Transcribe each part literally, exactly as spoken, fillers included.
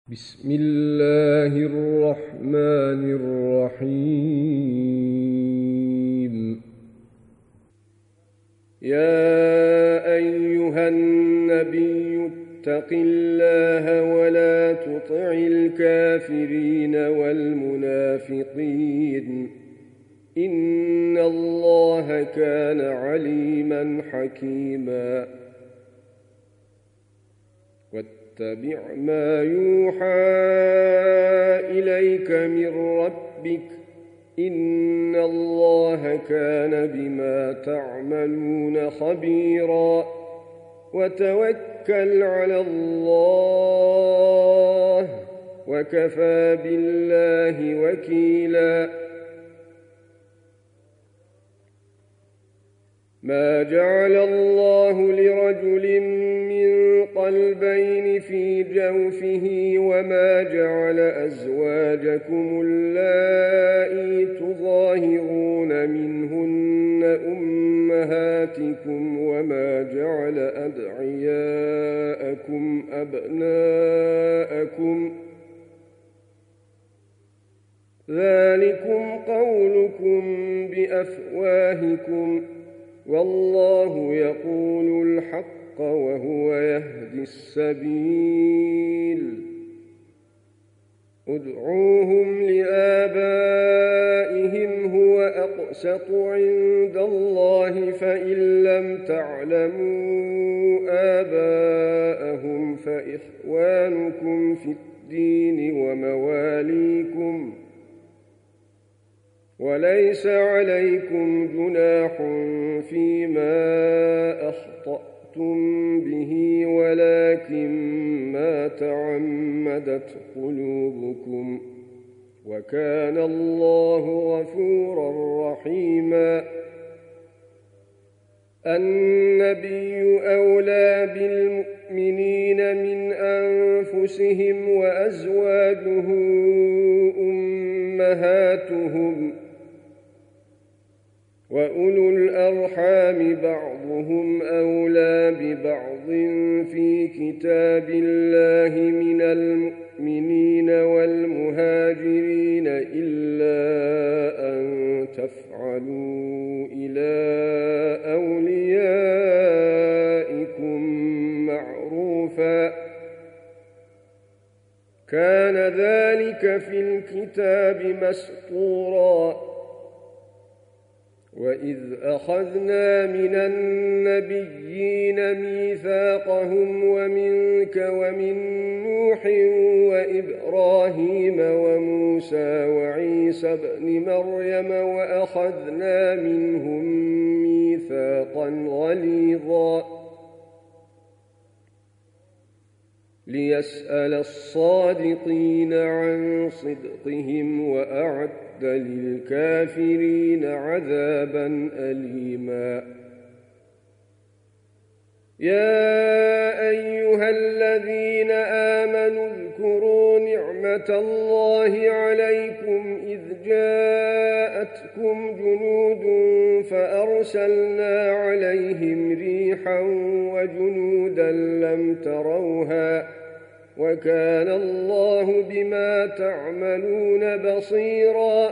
بسم الله الرحمن الرحيم. يا أيها النبي اتق الله ولا تطع الكافرين والمنافقين إن الله كان عليما حكيما. واتبع ما يوحى إليك من ربك إن الله كان بما تعملون خبيرا. وتوكل على الله وكفى بالله وكيلا. ما جعل الله لرجل من قلبين في جوفه وما جعل أزواجكم اللائي تظاهرون منهن أمهاتكم وما جعل أدعياءكم أبناءكم ذلكم قولكم بأفواهكم والله يقول الحق وهو يهدي السبيل. ادعوهم لآبائهم هو أقسط عند الله فإن لم تعلموا آباءهم فإخوانكم في الدين ومواليكم وليس عليكم جناح فيما أخطأتم به ولكن ما تعمدت قلوبكم وكان الله غفورا رحيما. النبي أولى بالمؤمنين من أنفسهم وأزواجه أمهاتهم وأولو الأرحام بعضهم أولى ببعض في كتاب الله من المؤمنين والمهاجرين إلا أن تفعلوا إلى أوليائكم معروفا كان ذلك في الكتاب مسطورا. وإذ أخذنا من النبيين ميثاقهم ومنك ومن نوح وإبراهيم وموسى وعيسى ابن مريم وأخذنا منهم ميثاقا غليظا ليسأل الصادقين عن صدقهم وأعد للكافرين عذابا أليما. يا أيها الذين آمنوا اذكروا نعمة الله عليكم إذ جاءتكم جنود فأرسلنا عليهم ريحا وجنودا لم تروها وكان الله بما تعملون بصيرا.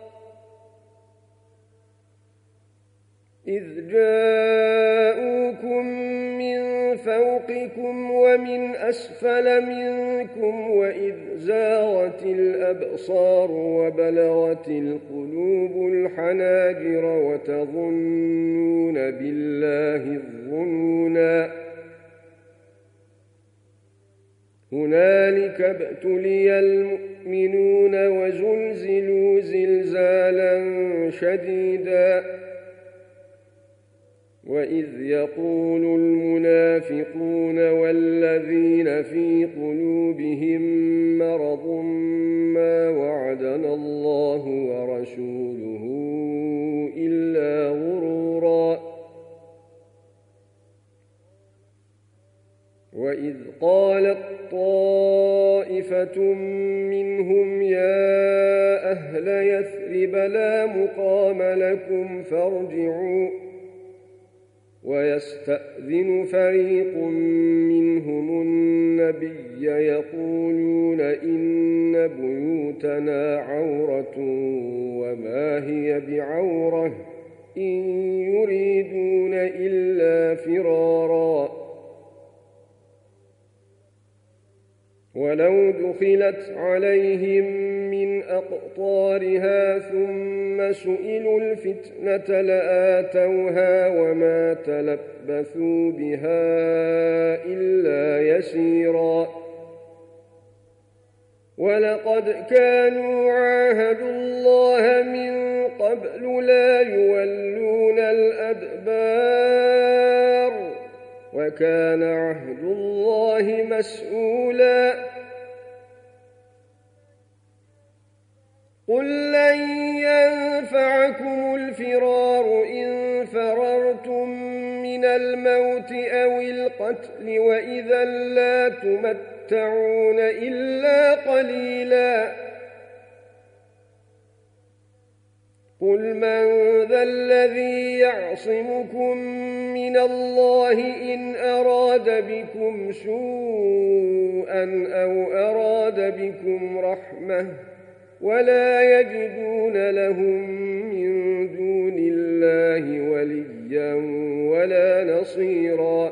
إذ جاءوكم من فوقكم ومن أسفل منكم وإذ زاغت الأبصار وبلغت القلوب الحناجر وتظنون بالله الظنونا. هنالك ابتلي المؤمنون وزلزلوا زلزالا شديدا. وإذ يقول المنافقون والذين في قلوبهم مرض ما وعدنا الله ورسوله إلا غرورا. وإذ قالت طائفة منهم يا أهل يثرب لا مقام لكم فارجعوا ويستأذن فريق منهم النبي يقولون إن بيوتنا عورة وما هي بعورة إن يريدون إلا فرارا ولو دخلت عليهم من أقطارها ثم سئلوا الفتنة لآتوها وما تلبثوا بها إلا يسيرا ولقد كانوا عاهدوا الله من قبل لا يولون الأدبار وكان عهد الله مسؤولا قل لن ينفعكم الفرار إن فررتم من الموت أو القتل وإذا لا تمتعون إلا قليلا قل من ذا الذي يعصمكم من الله إن أراد بكم سوءا أو أراد بكم رحمة ولا يجدون لهم من دون الله وليا ولا نصيرا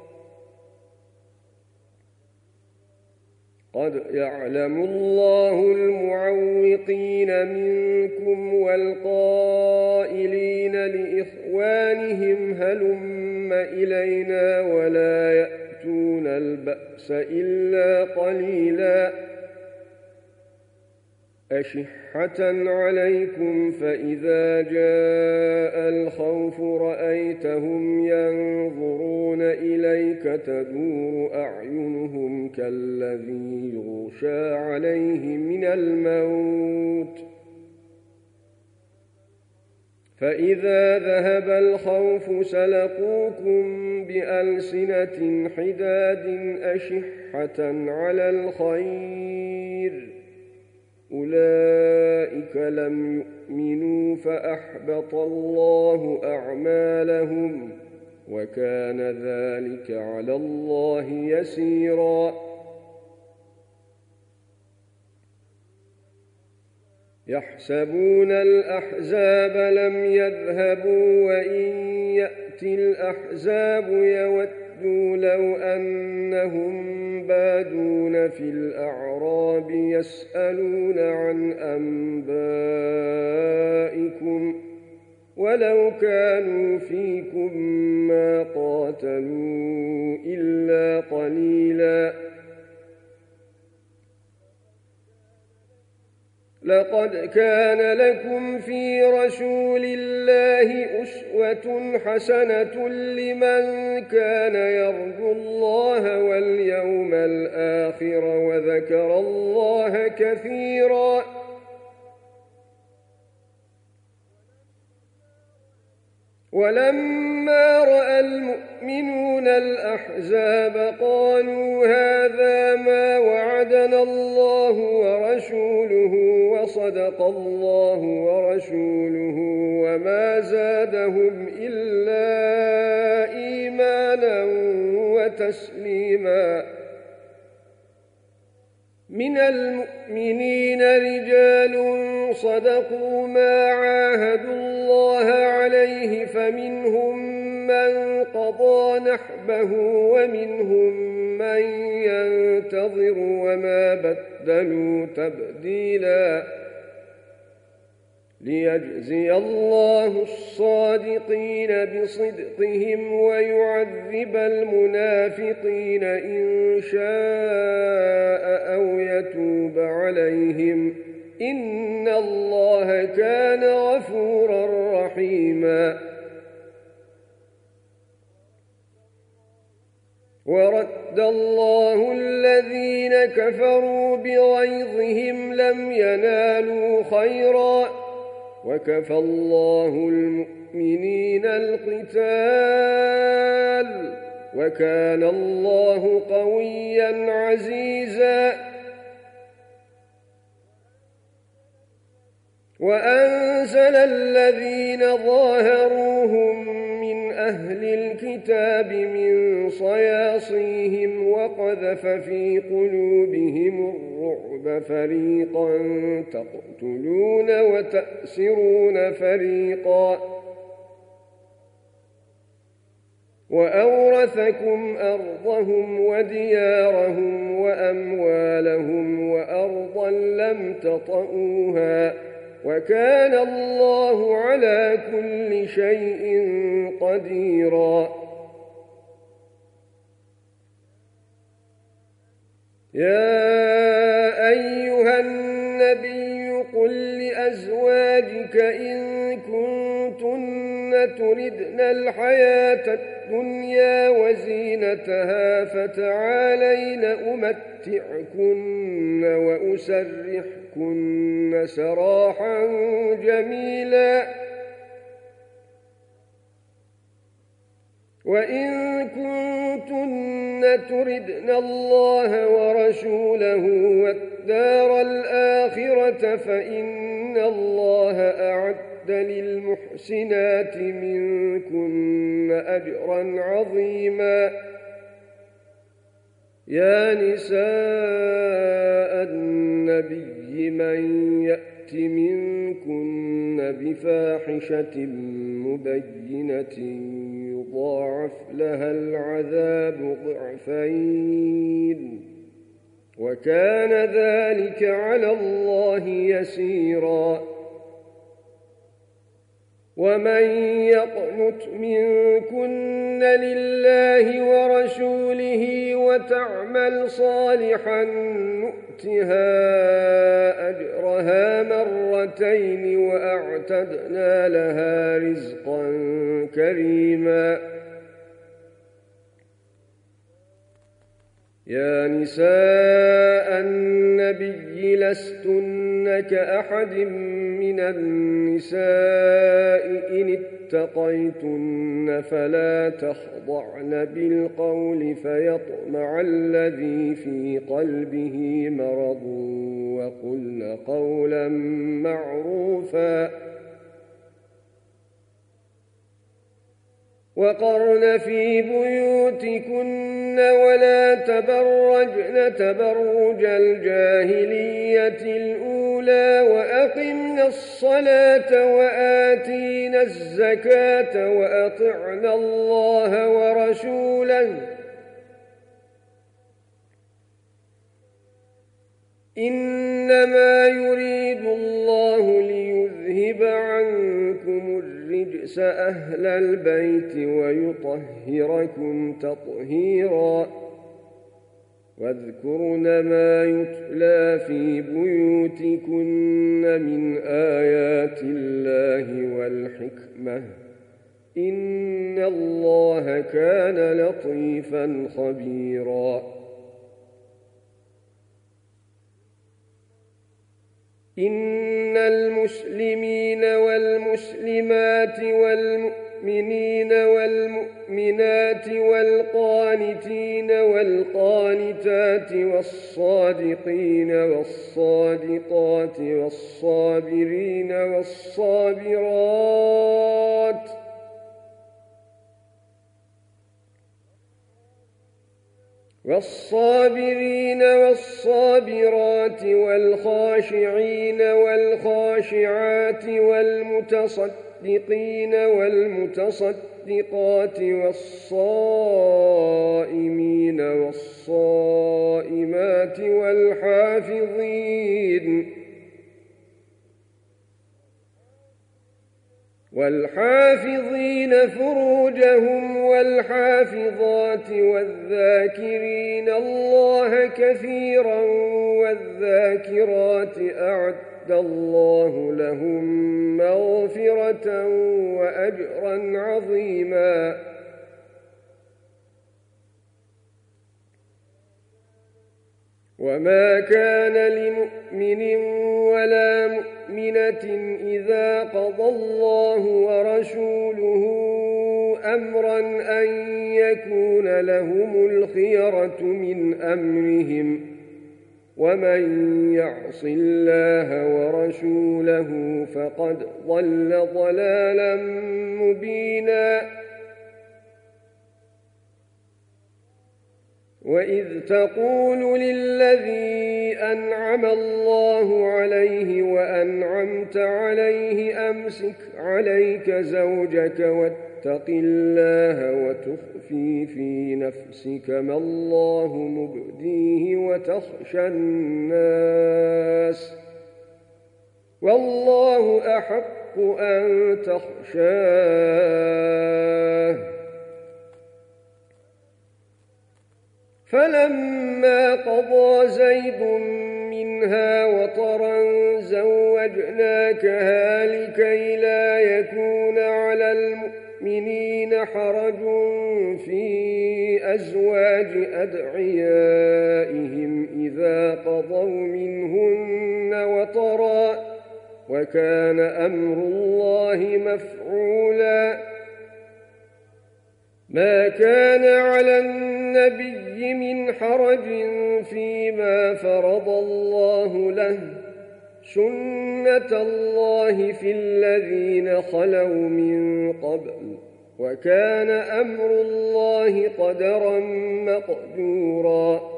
قد يعلم الله المعوقين منكم والقائلين لإخوانهم هلم إلينا ولا يأتون البأس إلا قليلا أشحة عليكم فإذا جاء الخوف رأيتهم ينظرون إليك تدور أعينهم كالذي يغشى عليه من الموت فإذا ذهب الخوف سلقوكم بألسنة حداد أشحة على الخير أولئك لم يؤمنوا فأحبط الله أعمالهم وكان ذلك على الله يسيرا يحسبون الأحزاب لم يذهبوا وإن يأتي الأحزاب يودوا لو أنهم بادون في الأعراب يسألون عن أنبائكم ولو كانوا فيكم ما قاتلوا إلا قليلا لقد كان لكم في رسول الله أسوة حسنة لمن كان يرجو الله واليوم الآخر وذكر الله كثيرا ولما رأى المؤمنون الأحزاب قالوا هذا ما وعدنا الله ورسوله وصدق الله ورسوله وما زادهم إلا إيمانا وتسليما من المؤمنين رجال صدقوا ما عاهدوا الله عليه فمنهم من قضى نحبه ومنهم من ينتظر وما بدلوا تبديلا ليجزي الله الصادقين بصدقهم ويعذب المنافقين إن شاء أو يتوب عليهم إن الله كان غفورا رحيما ورد الله الذين كفروا بغيظهم لم ينالوا خيرا وكفى الله المؤمنين القتال وكان الله قويا عزيزا وأنزل الذين ظاهروهم من أهل الكتاب من صياصيهم وقذف في قلوبهم الرعب فريقا تقتلون وتأسرون فريقا وأورثكم أرضهم وديارهم وأموالهم وأرضا لم تطئوها وكان الله على كل شيء قديرا يا أيها النبي قل لأزواجك إن كنتن تردن الحياة الدنيا وزينتها فتعالين أمتعكن وأسرحكن سراحا جميلا وإن كنتن تردن الله ورسوله والدار الآخرة فإن الله أعد للمحسنات منكن أجرا عظيما يا نساء النبي من يأت منكن بفاحشة مبينة يضاعف لها العذاب ضعفين وكان ذلك على الله يسيرا ومن يقنت منكن لله ورسوله وتعمل صالحا نؤتها أجرها مرتين وأعتدنا لها رزقا كريما يا نساء النبي لستن كأحد من النساء إن اتقيتن فلا تخضعن بالقول فيطمع الذي في قلبه مرض وقلن قولا معروفا وقرن في بيوتكن ولا تبرجن تبرج الجاهلية الأولى وأقمنا الصلاة وآتينا الزكاة وأطعنا الله ورسوله إنما يريد الله ليذهب عنكم الرجس أهل البيت ويطهركم تطهيرا واذكرن ما يتلى في بيوتكن من آيات الله والحكمة إن الله كان لطيفا خبيرا إن المسلمين والمسلمات والمؤمنين والمؤمنات والقانتين والقانتات والصادقين والصادقات والصابرين والصابرات والصابرين والصابرات والخاشعين والخاشعات والمتصدقين والمتصدقات والصائمين والصائمات والحافظين والحافظين فروجهم والحافظات والذاكرين الله كثيرا والذاكرات أعد الله لهم مغفرة وأجرا عظيما وما كان لمؤمن ولا مؤمنة إذا قضى الله ورسوله أمرا أن يكون لهم الخيرة من أمرهم ومن يعص الله ورسوله فقد ضل ضلالا مبينا وإذ تقول للذي أنعم الله عليه وأنعمت عليه أمسك عليك زوجك واتق الله وتخفي في نفسك ما الله مبديه وتخشى الناس والله أحق أن تخشاه. فلما قضى زيد منها وطرا زوجناكها لكي لا يكون على المؤمنين حرج في أزواج أدعيائهم إذا قضوا منهن وطرا وكان أمر الله مفعولا. ما كان على النبي من حرج فيما فرض الله له سنة الله في الذين خلوا من قبل وكان أمر الله قدرا مقدورا.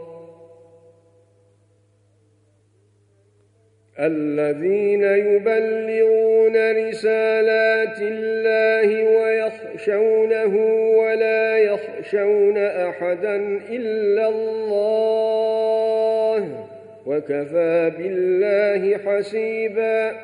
الذين يبلغون رسالات الله ويخشونه ولا يخشون أحدا إلا الله وكفى بالله حسيبا.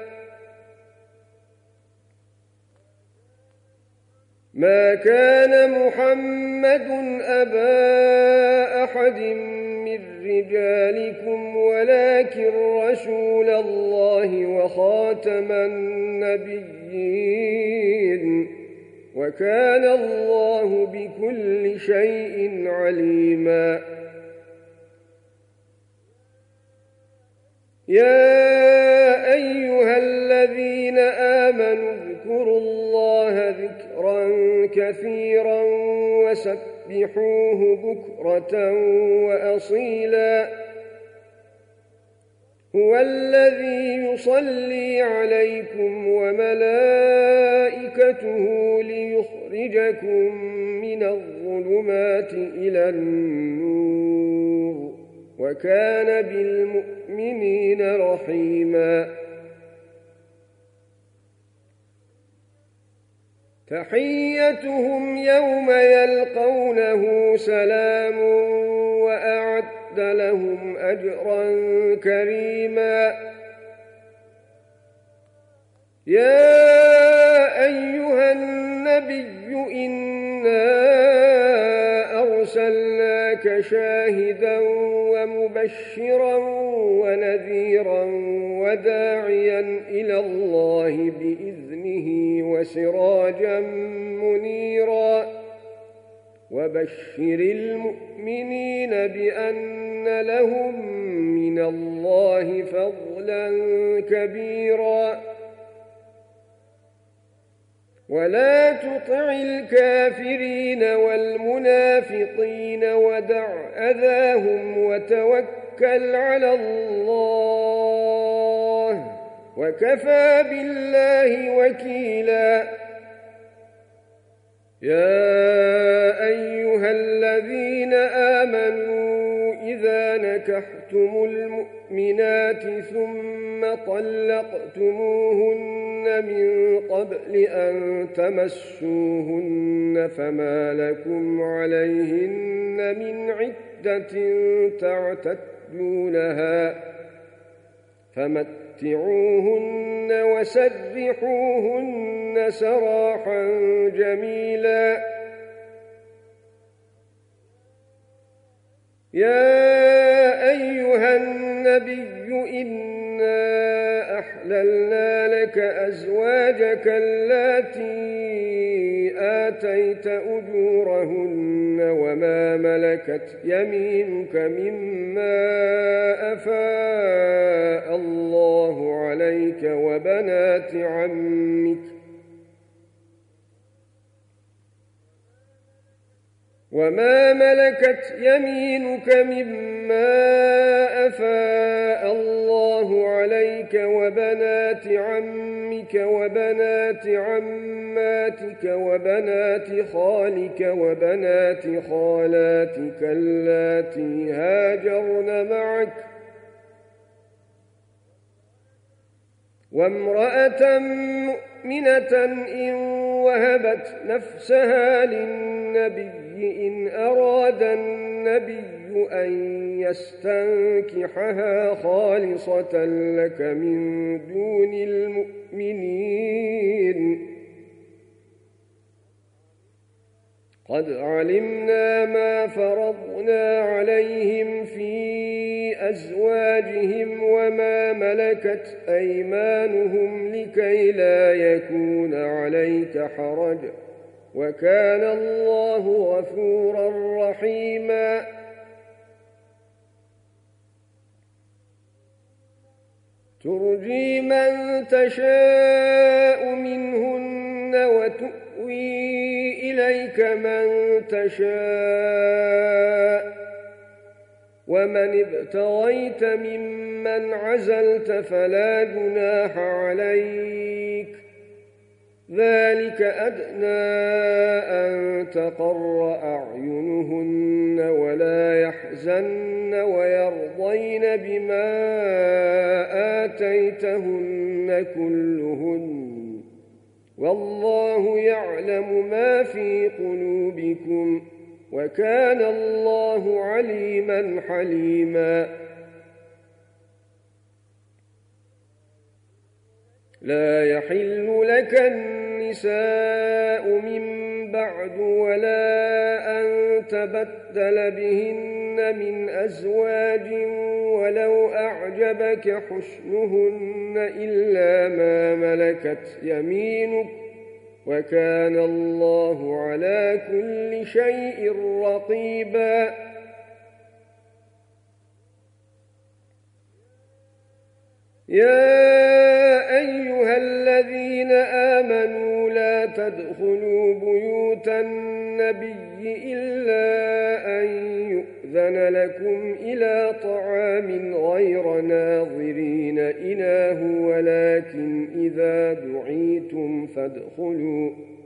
ما كان محمد أبا أحد من رجالكم ولكن رسول الله وخاتم النبيين وكان الله بكل شيء عليما. يا أيها الذين آمنوا اذكروا الله ذكرا كثيرا وسبحوه بكرة وأصيلا. هو الذي يصلي عليكم وملائكته ليخرجكم من الظلمات إلى النور وكان بالمؤمنين رحيما. تحيتهم يوم يلقونه سلام وأعد لهم أجرا كريما. يا أيها النبي إنا أرسلناك شاهدا ومبشرا ونذيرا وداعيا إلى الله بإذنه وسراجا منيرا. وبشر المؤمنين بأن لهم من الله فضلا كبيرا. ولا تطع الكافرين والمنافقين ودع أذاهم وتوكل على الله وكفى بالله وكيلا. يا أيها الذين آمنوا إذا نكحتم المؤمنات ثم طلقتموهن من قبل أن تمسوهن فما لكم عليهن من عدة تعتدونها فمتعوهن وسرحوهن سراحا جميلا. يا أيها النبي إنا أحللنا لك أزواجك اللاتي آتيت أجورهن وما ملكت يمينك مما أفاء الله عليك وبنات عمك وما ملكت يمينك مما أفاء الله الله عليك وبنات عمك وبنات عماتك وبنات خالك وبنات خالاتك اللاتي هاجرن معك وامرأة مؤمنة إن وهبت نفسها للنبي إن أراد النبي أن يستنكحها خالصة لك من دون المؤمنين قد علمنا ما فرضنا عليهم في أزواجهم وما ملكت أيمانهم لكي لا يكون عليك حرج وكان الله غفورا رحيما ترجي من تشاء منهن وتؤوي إليك من تشاء ومن ابتغيت ممن عزلت فلا جناح عليك ذلك أدنى أن تقر أعينهن ولا يحزن ويرضين بما آتيتهن كلهن والله يعلم ما في قلوبكم وكان الله عليما حليما لا يحل لك النساء من بعد ولا أن تبدل بهن من أزواج ولو أعجبك حسنهن إلا ما ملكت يمينك وكان الله على كل شيء رقيبا يا أيها الذين آمنوا لا تدخلوا بيوت النبي إلا أن يؤذن لكم إلى طعام غير ناظرين إناه ولكن إذا دعيتم فادخلوا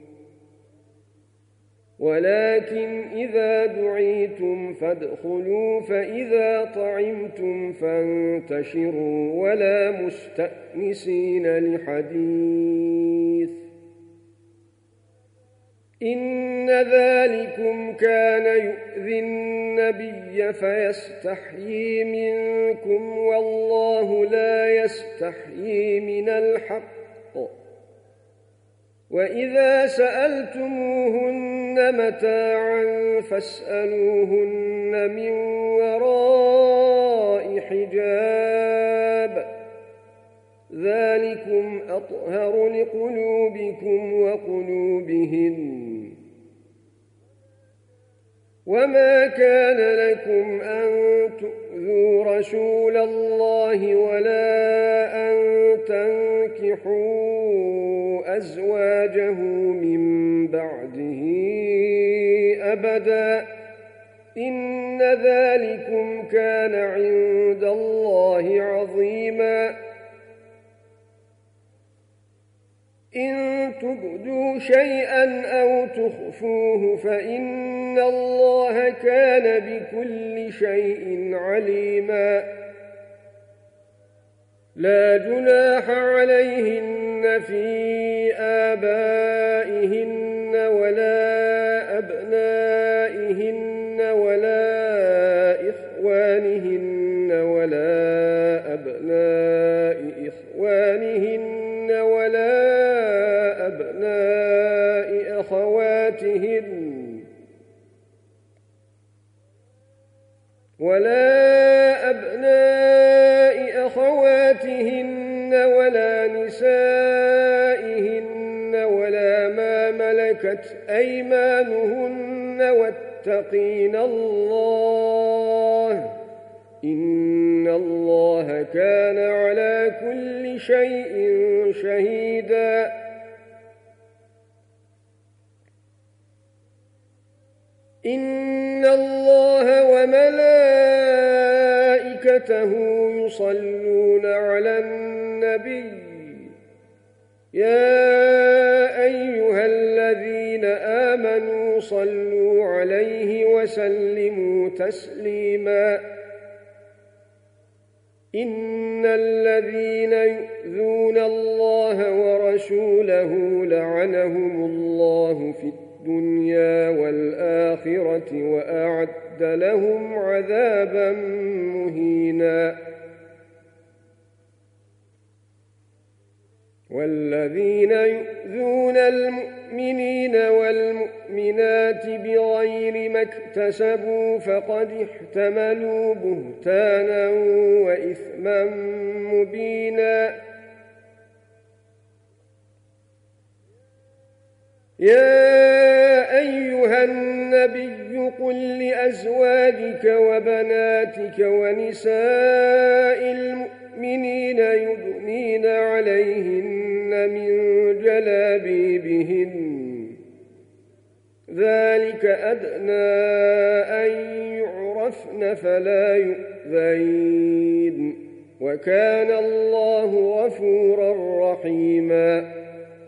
ولكن إذا دعيتم فادخلوا فإذا طعمتم فانتشروا ولا مستأنسين لحديث إن ذلكم كان يؤذي النبي فيستحيي منكم والله لا يستحيي من الحق وإذا سألتموهن متاعا فاسألوهن من وراء حجاب ذلكم أطهر لقلوبكم وقلوبهن وما كان لكم أن تؤذوا رسول الله ولا أن تنكحوا أزواجه من بعده أبدا إن ذلكم كان عند الله عظيما إن تبدوا شيئا أو تخفوه فإن الله كان بكل شيء عليما لا جناح عليهن في آبائهن ولا أبنائهن ولا إخوانهن ولا أبناء إخوانهن ولا أبناء أخواتهن ولا أبناء أخواتهن ولا نسائهن ولا ما ملكت أيمانهن واتقين الله إن الله كان على كل شيء شهيدا إن الله وملائكته يصلون على النبي يا أيها الذين آمنوا صلوا عليه وسلموا تسليما إن الذين يؤذون الله ورسوله لعنهم الله في الدنيا والآخرة وأعد لهم عذابا مهينا والذين يؤذون المؤمنين والمؤمنات بغير ما اكتسبوا فقد احتملوا بهتانا وإثما مبينا يا أيها النبي قل لأزواجك وبناتك ونساء المؤمنين يدنين عليهن من جلابيبهن ذلك أدنى أن يعرفن فلا يؤذين وكان الله غفورا رحيما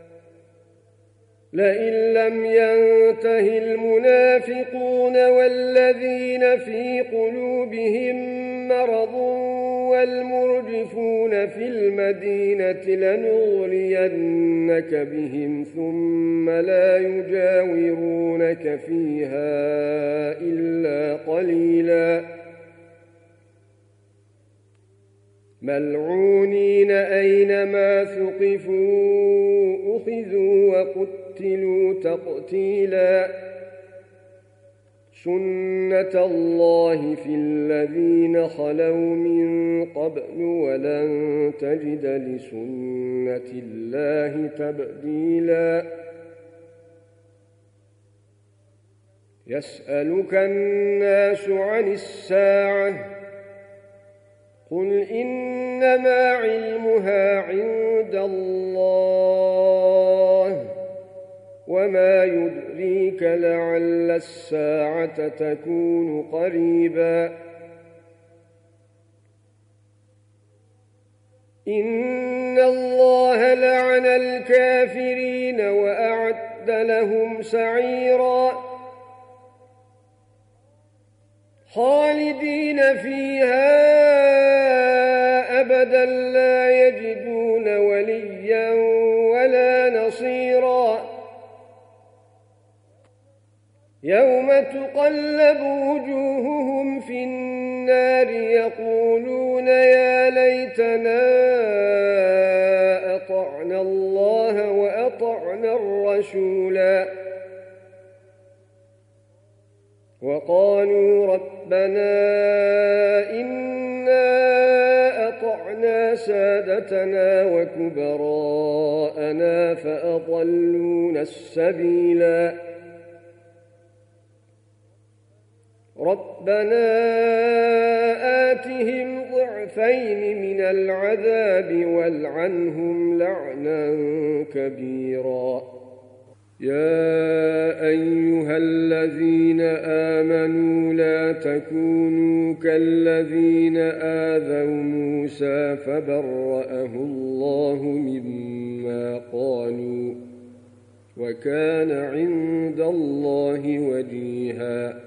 لئن لم ينته المنافقون والذين في قلوبهم مرض والمرجفون في المدينة لنغرينك بهم ثم لا يجاورونك فيها إلا قليلا ملعونين أينما ثقفوا أخذوا وقتلوا تقتيلا سنة الله في الذين خلوا من قبل ولن تجد لسنة الله تبديلا يسألك الناس عن الساعة قل إنما علمها عند الله وما يدريك لعل الساعة تكون قريبا إن الله لعن الكافرين وأعد لهم سعيرا خالدين فيها أبدا لا يجدون وليا ولا نصيرا يوم تقلب وجوههم في النار يقولون يا ليتنا أطعنا الله وأطعنا الرسولا وقالوا ربنا إنا أطعنا سادتنا وكبراءنا فأضلونا السبيلا ربنا آتهم ضعفين من العذاب والعنهم لعنا كبيرا يا أيها الذين آمنوا لا تكونوا كالذين آذوا موسى فبرأه الله مما قالوا وكان عند الله وجيها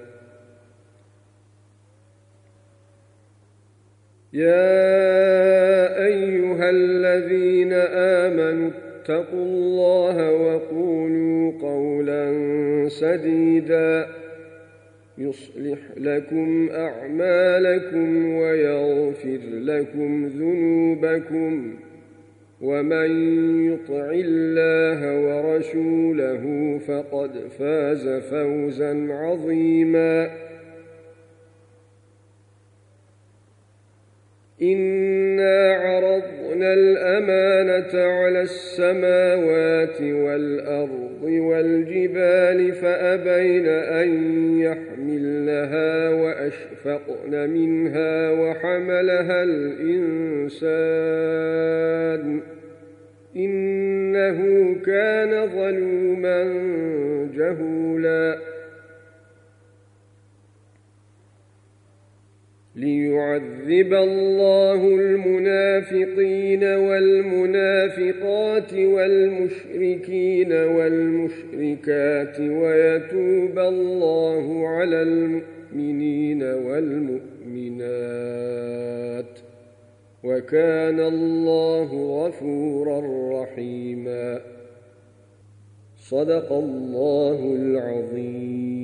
يا أيها الذين آمنوا اتقوا الله وقولوا قولا سديدا يصلح لكم أعمالكم ويغفر لكم ذنوبكم ومن يطع الله ورسوله فقد فاز فوزا عظيما إنا عرضنا الأمانة على السماوات والأرض والجبال فأبين أن يحملنها وأشفقن منها وحملها الإنسان إنه كان ظلوما جهولا ليعذب الله المنافقين والمنافقات والمشركين والمشركات ويتوب الله على المؤمنين والمؤمنات وكان الله غفورا رحيما. صدق الله العظيم.